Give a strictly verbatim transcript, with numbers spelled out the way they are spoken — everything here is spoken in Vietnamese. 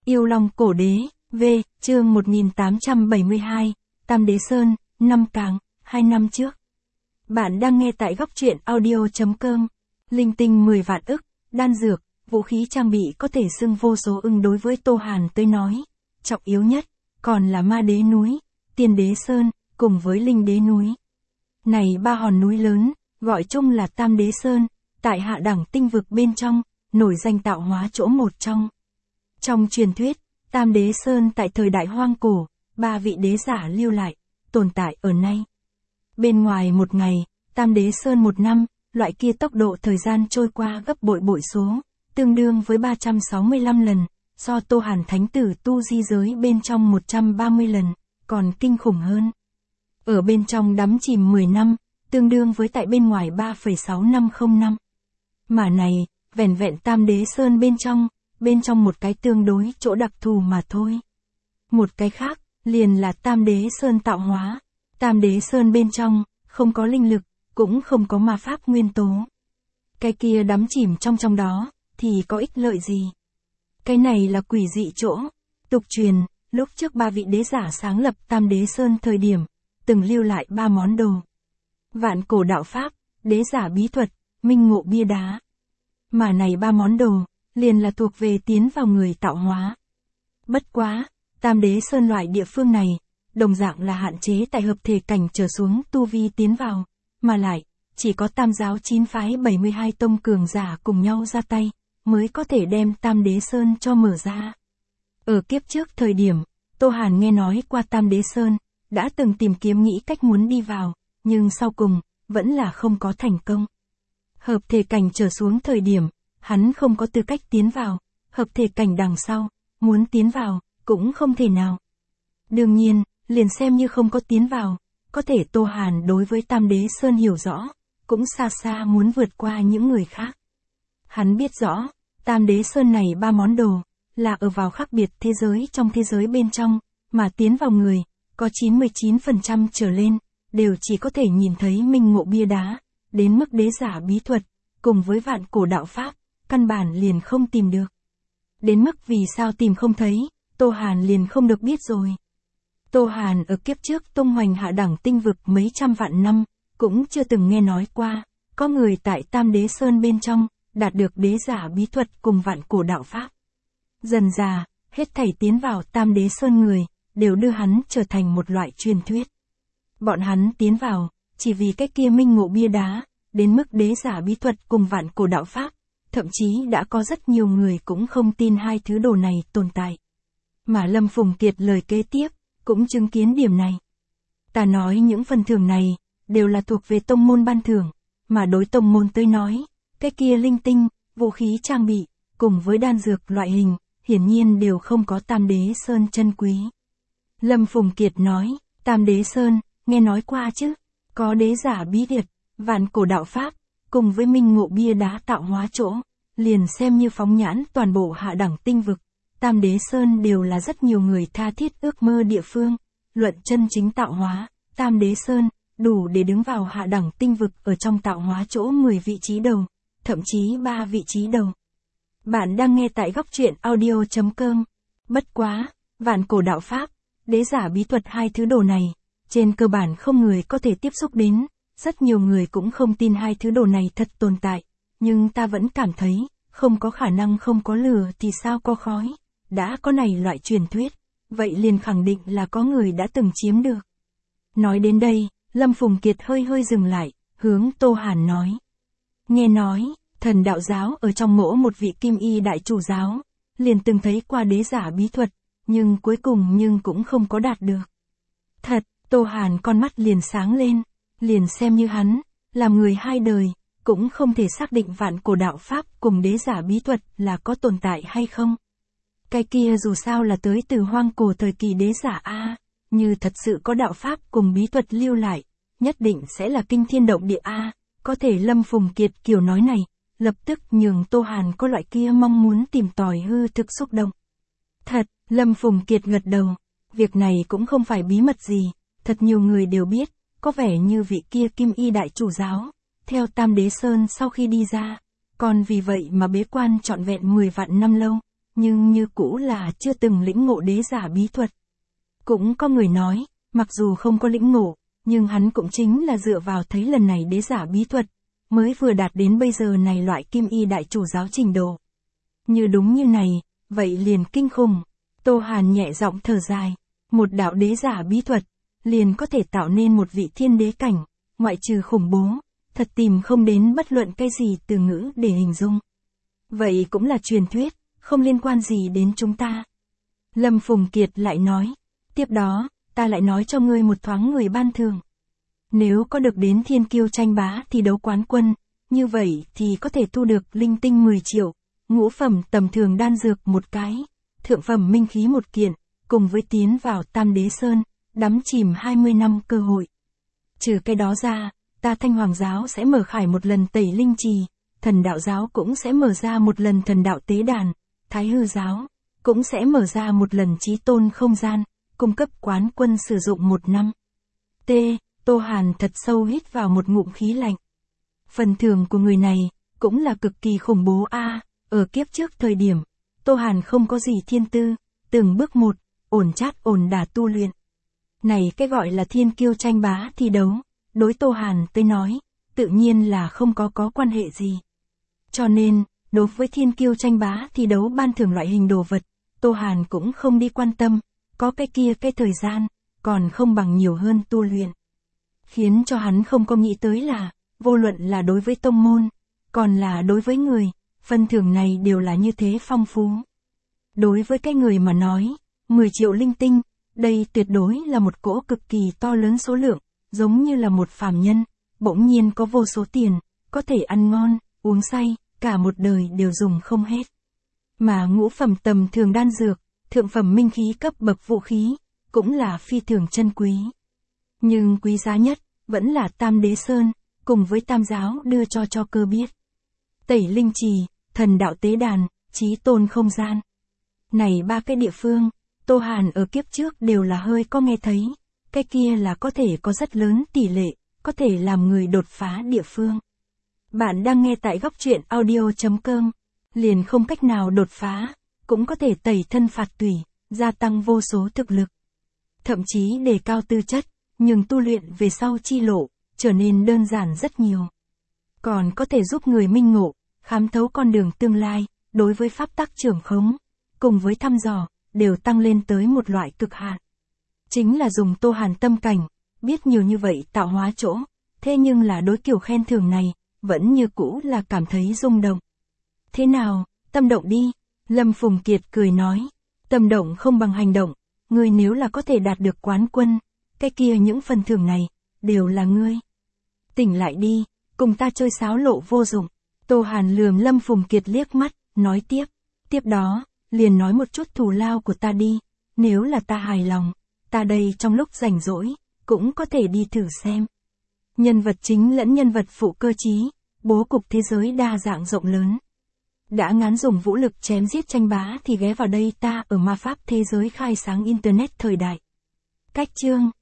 Yêu Long Cổ Đế, V, chương một nghìn tám trăm bảy mươi hai, Tam Đế Sơn, năm Càng, hai năm trước. Bạn đang nghe tại góc truyện audio.com. Linh tinh mười vạn ức, đan dược, vũ khí trang bị có thể xưng vô số ưng đối với Tô Hàn tới nói. Trọng yếu nhất, còn là Ma Đế Núi, Tiên Đế Sơn, cùng với Linh Đế Núi. Này ba hòn núi lớn, gọi chung là Tam Đế Sơn, tại hạ đẳng tinh vực bên trong, nổi danh tạo hóa chỗ một trong. Trong truyền thuyết, Tam Đế Sơn tại thời đại hoang cổ, ba vị đế giả lưu lại, tồn tại ở nay. Bên ngoài một ngày, Tam Đế Sơn một năm, loại kia tốc độ thời gian trôi qua gấp bội bội số, tương đương với ba trăm sáu mươi lăm lần, so Tô Hàn Thánh Tử tu di giới bên trong một trăm ba mươi lần, còn kinh khủng hơn. Ở bên trong đắm chìm mười năm, tương đương với tại bên ngoài ba phẩy sáu năm không năm. Mà này, vẻn vẹn Tam Đế Sơn bên trong, bên trong một cái tương đối chỗ đặc thù mà thôi. Một cái khác, liền là Tam Đế Sơn tạo hóa. Tam Đế Sơn bên trong, không có linh lực, cũng không có ma pháp nguyên tố. Cái kia đắm chìm trong trong đó, thì có ích lợi gì? Cái này là quỷ dị chỗ. Tục truyền, lúc trước ba vị đế giả sáng lập Tam Đế Sơn thời điểm, từng lưu lại ba món đồ. Vạn cổ đạo pháp, đế giả bí thuật, minh ngộ bia đá. Mà này ba món đồ, liền là thuộc về tiến vào người tạo hóa. Bất quá, Tam Đế Sơn loại địa phương này, đồng dạng là hạn chế tại hợp thể cảnh trở xuống tu vi tiến vào, mà lại, chỉ có tam giáo chín phái bảy mươi hai tông cường giả cùng nhau ra tay, mới có thể đem Tam Đế Sơn cho mở ra. Ở kiếp trước thời điểm, Tô Hàn nghe nói qua Tam Đế Sơn, đã từng tìm kiếm nghĩ cách muốn đi vào, nhưng sau cùng, vẫn là không có thành công. Hợp thể cảnh trở xuống thời điểm, hắn không có tư cách tiến vào, hợp thể cảnh đằng sau, muốn tiến vào, cũng không thể nào. Đương nhiên, liền xem như không có tiến vào, có thể Tô Hàn đối với Tam Đế Sơn hiểu rõ, cũng xa xa muốn vượt qua những người khác. Hắn biết rõ, Tam Đế Sơn này ba món đồ, là ở vào khác biệt thế giới trong thế giới bên trong, mà tiến vào người, có chín mươi chín phần trăm trở lên, đều chỉ có thể nhìn thấy minh ngộ bia đá, đến mức đế giả bí thuật, cùng với vạn cổ đạo pháp, căn bản liền không tìm được. Đến mức vì sao tìm không thấy, Tô Hàn liền không được biết rồi. Tô Hàn ở kiếp trước tung hoành hạ đẳng tinh vực mấy trăm vạn năm, cũng chưa từng nghe nói qua, có người tại Tam Đế Sơn bên trong, đạt được đế giả bí thuật cùng vạn cổ đạo pháp. Dần dà, hết thảy tiến vào Tam Đế Sơn người, đều đưa hắn trở thành một loại truyền thuyết. Bọn hắn tiến vào, chỉ vì cái kia minh ngộ bia đá, đến mức đế giả bí thuật cùng vạn cổ đạo pháp, thậm chí đã có rất nhiều người cũng không tin hai thứ đồ này tồn tại. Mà Lâm Phùng Kiệt lời kế tiếp, cũng chứng kiến điểm này. Ta nói những phần thưởng này, đều là thuộc về tông môn ban thưởng, mà đối tông môn tới nói, cái kia linh tinh, vũ khí trang bị, cùng với đan dược loại hình, hiển nhiên đều không có Tam Đế Sơn chân quý. Lâm Phùng Kiệt nói, Tam Đế Sơn, nghe nói qua chứ, có đế giả bí điệt, vạn cổ đạo pháp, cùng với minh ngộ bia đá tạo hóa chỗ, liền xem như phóng nhãn toàn bộ hạ đẳng tinh vực. Tam Đế Sơn đều là rất nhiều người tha thiết ước mơ địa phương, luận chân chính tạo hóa, Tam Đế Sơn, đủ để đứng vào hạ đẳng tinh vực ở trong tạo hóa chỗ mười vị trí đầu, thậm chí ba vị trí đầu. Bạn đang nghe tại góc truyện audio.com. Bất quá, vạn cổ đạo pháp, đế giả bí thuật hai thứ đồ này, trên cơ bản không người có thể tiếp xúc đến, rất nhiều người cũng không tin hai thứ đồ này thật tồn tại, nhưng ta vẫn cảm thấy, không có khả năng không có lửa thì sao có khói. Đã có này loại truyền thuyết, vậy liền khẳng định là có người đã từng chiếm được. Nói đến đây, Lâm Phùng Kiệt hơi hơi dừng lại, hướng Tô Hàn nói. Nghe nói, thần đạo giáo ở trong mỗ một vị kim y đại chủ giáo, liền từng thấy qua đế giả bí thuật, nhưng cuối cùng nhưng cũng không có đạt được. Thật, Tô Hàn con mắt liền sáng lên, liền xem như hắn, làm người hai đời, cũng không thể xác định vạn cổ đạo pháp cùng đế giả bí thuật là có tồn tại hay không. Cái kia dù sao là tới từ hoang cổ thời kỳ đế giả A, như thật sự có đạo pháp cùng bí thuật lưu lại, nhất định sẽ là kinh thiên động địa A, có thể Lâm Phùng Kiệt kiểu nói này, lập tức nhường Tô Hàn có loại kia mong muốn tìm tòi hư thực xúc động. Thật, Lâm Phùng Kiệt gật đầu, việc này cũng không phải bí mật gì, thật nhiều người đều biết, có vẻ như vị kia kim y đại chủ giáo, theo Tam Đế Sơn sau khi đi ra, còn vì vậy mà bế quan trọn vẹn mười vạn năm lâu. nhưng như cũ là chưa từng lĩnh ngộ đế giả bí thuật. Cũng có người nói, mặc dù không có lĩnh ngộ, nhưng hắn cũng chính là dựa vào thấy lần này đế giả bí thuật, mới vừa đạt đến bây giờ này loại kim y đại chủ giáo trình độ. Như đúng như này, vậy liền kinh khủng. Tô Hàn nhẹ giọng thở dài, một đạo đế giả bí thuật, liền có thể tạo nên một vị thiên đế cảnh, ngoại trừ khủng bố, thật tìm không đến bất luận cái gì từ ngữ để hình dung. Vậy cũng là truyền thuyết, không liên quan gì đến chúng ta. Lâm Phùng Kiệt lại nói, tiếp đó, ta lại nói cho ngươi một thoáng người ban thưởng. Nếu có được đến thiên kiêu tranh bá thi đấu quán quân, như vậy thì có thể thu được linh tinh mười triệu, ngũ phẩm tầm thường đan dược một cái, thượng phẩm minh khí một kiện, cùng với tiến vào Tam Đế Sơn, đắm chìm hai mươi năm cơ hội. Trừ cái đó ra, ta Thanh Hoàng giáo sẽ mở khải một lần tẩy linh trì, Thần Đạo giáo cũng sẽ mở ra một lần Thần Đạo tế đàn, Thái Hư giáo cũng sẽ mở ra một lần chí tôn không gian, cung cấp quán quân sử dụng một năm. T. Tô Hàn thật sâu hít vào một ngụm khí lạnh. Phần thưởng của người này cũng là cực kỳ khủng bố a. Ở kiếp trước thời điểm, Tô Hàn không có gì thiên tư, từng bước một, ổn chát ổn đà tu luyện. Này cái gọi là thiên kiêu tranh bá thi đấu, đối Tô Hàn tới nói, tự nhiên là không có có quan hệ gì. Cho nên, đối với thiên kiêu tranh bá thi đấu ban thưởng loại hình đồ vật, Tô Hàn cũng không đi quan tâm, có cái kia cái thời gian, còn không bằng nhiều hơn tu luyện. Khiến cho hắn không có nghĩ tới là, vô luận là đối với tông môn, còn là đối với người, phần thưởng này đều là như thế phong phú. Đối với cái người mà nói, mười triệu linh tinh, đây tuyệt đối là một cỗ cực kỳ to lớn số lượng, giống như là một phàm nhân, bỗng nhiên có vô số tiền, có thể ăn ngon, uống say, cả một đời đều dùng không hết. Mà ngũ phẩm tầm thường đan dược, thượng phẩm minh khí cấp bậc vũ khí, cũng là phi thường chân quý. Nhưng quý giá nhất, vẫn là Tam Đế Sơn, cùng với Tam Giáo đưa cho cho cơ biết. Tẩy linh trì, Thần Đạo tế đàn, chí tôn không gian. Này ba cái địa phương, Tô Hàn ở kiếp trước đều là hơi có nghe thấy, cái kia là có thể có rất lớn tỷ lệ, có thể làm người đột phá địa phương. Bạn đang nghe tại góc truyện audio chấm com, liền không cách nào đột phá, cũng có thể tẩy thân phạt tùy, gia tăng vô số thực lực. Thậm chí đề cao tư chất, nhưng tu luyện về sau chi lộ, trở nên đơn giản rất nhiều. Còn có thể giúp người minh ngộ, khám thấu con đường tương lai, đối với pháp tắc trưởng khống, cùng với thăm dò, đều tăng lên tới một loại cực hạn. Chính là dùng Tô Hàn tâm cảnh, biết nhiều như vậy tạo hóa chỗ, thế nhưng là đối kiểu khen thưởng này, vẫn như cũ là cảm thấy rung động. Thế nào, tâm động đi, Lâm Phùng Kiệt cười nói, tâm động không bằng hành động, ngươi nếu là có thể đạt được quán quân, cái kia những phần thưởng này, đều là ngươi. Tỉnh lại đi, cùng ta chơi sáo lộ vô dụng. Tô Hàn lườm Lâm Phùng Kiệt liếc mắt, nói tiếp, tiếp đó, liền nói một chút thù lao của ta đi, nếu là ta hài lòng, ta đây trong lúc rảnh rỗi, cũng có thể đi thử xem. Nhân vật chính lẫn nhân vật phụ cơ trí, bố cục thế giới đa dạng rộng lớn. Đã ngán dùng vũ lực chém giết tranh bá thì ghé vào đây ta ở ma pháp thế giới khai sáng Internet thời đại. Cách chương